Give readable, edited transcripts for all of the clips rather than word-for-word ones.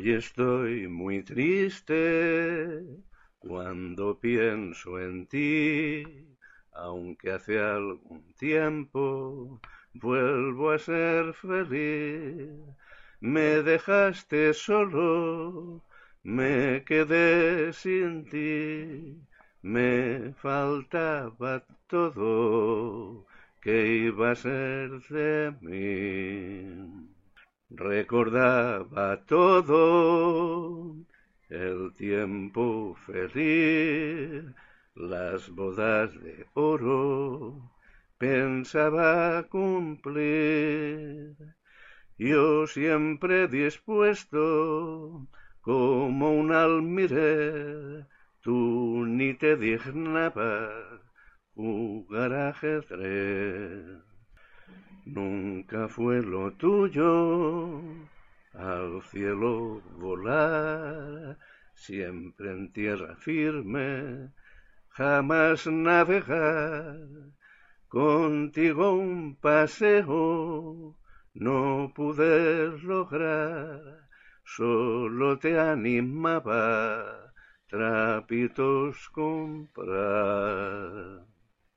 Hoy estoy muy triste cuando pienso en ti, aunque hace algún tiempo vuelvo a ser feliz. Me dejaste solo, me quedé sin ti, me faltaba todo, ¿qué iba a ser de mí? Recordaba todo, el tiempo feliz, las bodas de oro, pensaba cumplir. Yo siempre dispuesto, como un almirez, tú ni te dignabas jugar ajedrez. Nunca fue lo tuyo al cielo volar, siempre en tierra firme, jamás navegar. Contigo un paseo no pude lograr, solo te animaba trapitos comprar.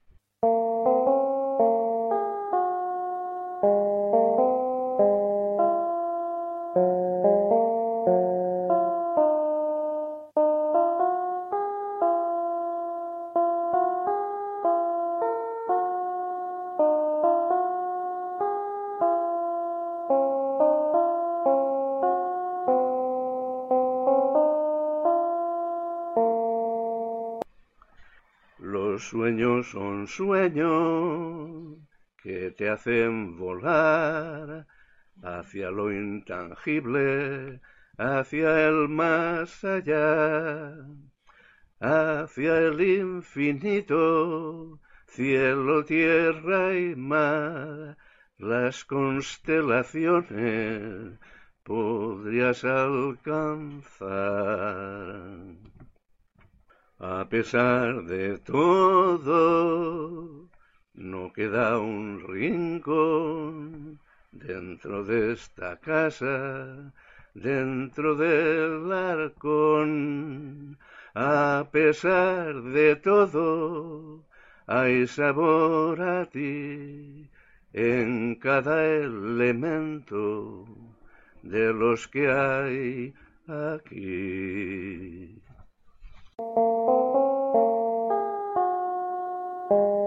Los sueños son sueños que te hacen volar hacia lo intangible, hacia el más allá, hacia el infinito, cielo, tierra y mar, las constelaciones podrías alcanzar. A pesar de todo, no queda un rincón dentro de esta casa, dentro del arcón. A pesar de todo, hay sabor a ti en cada elemento de los que hay aquí.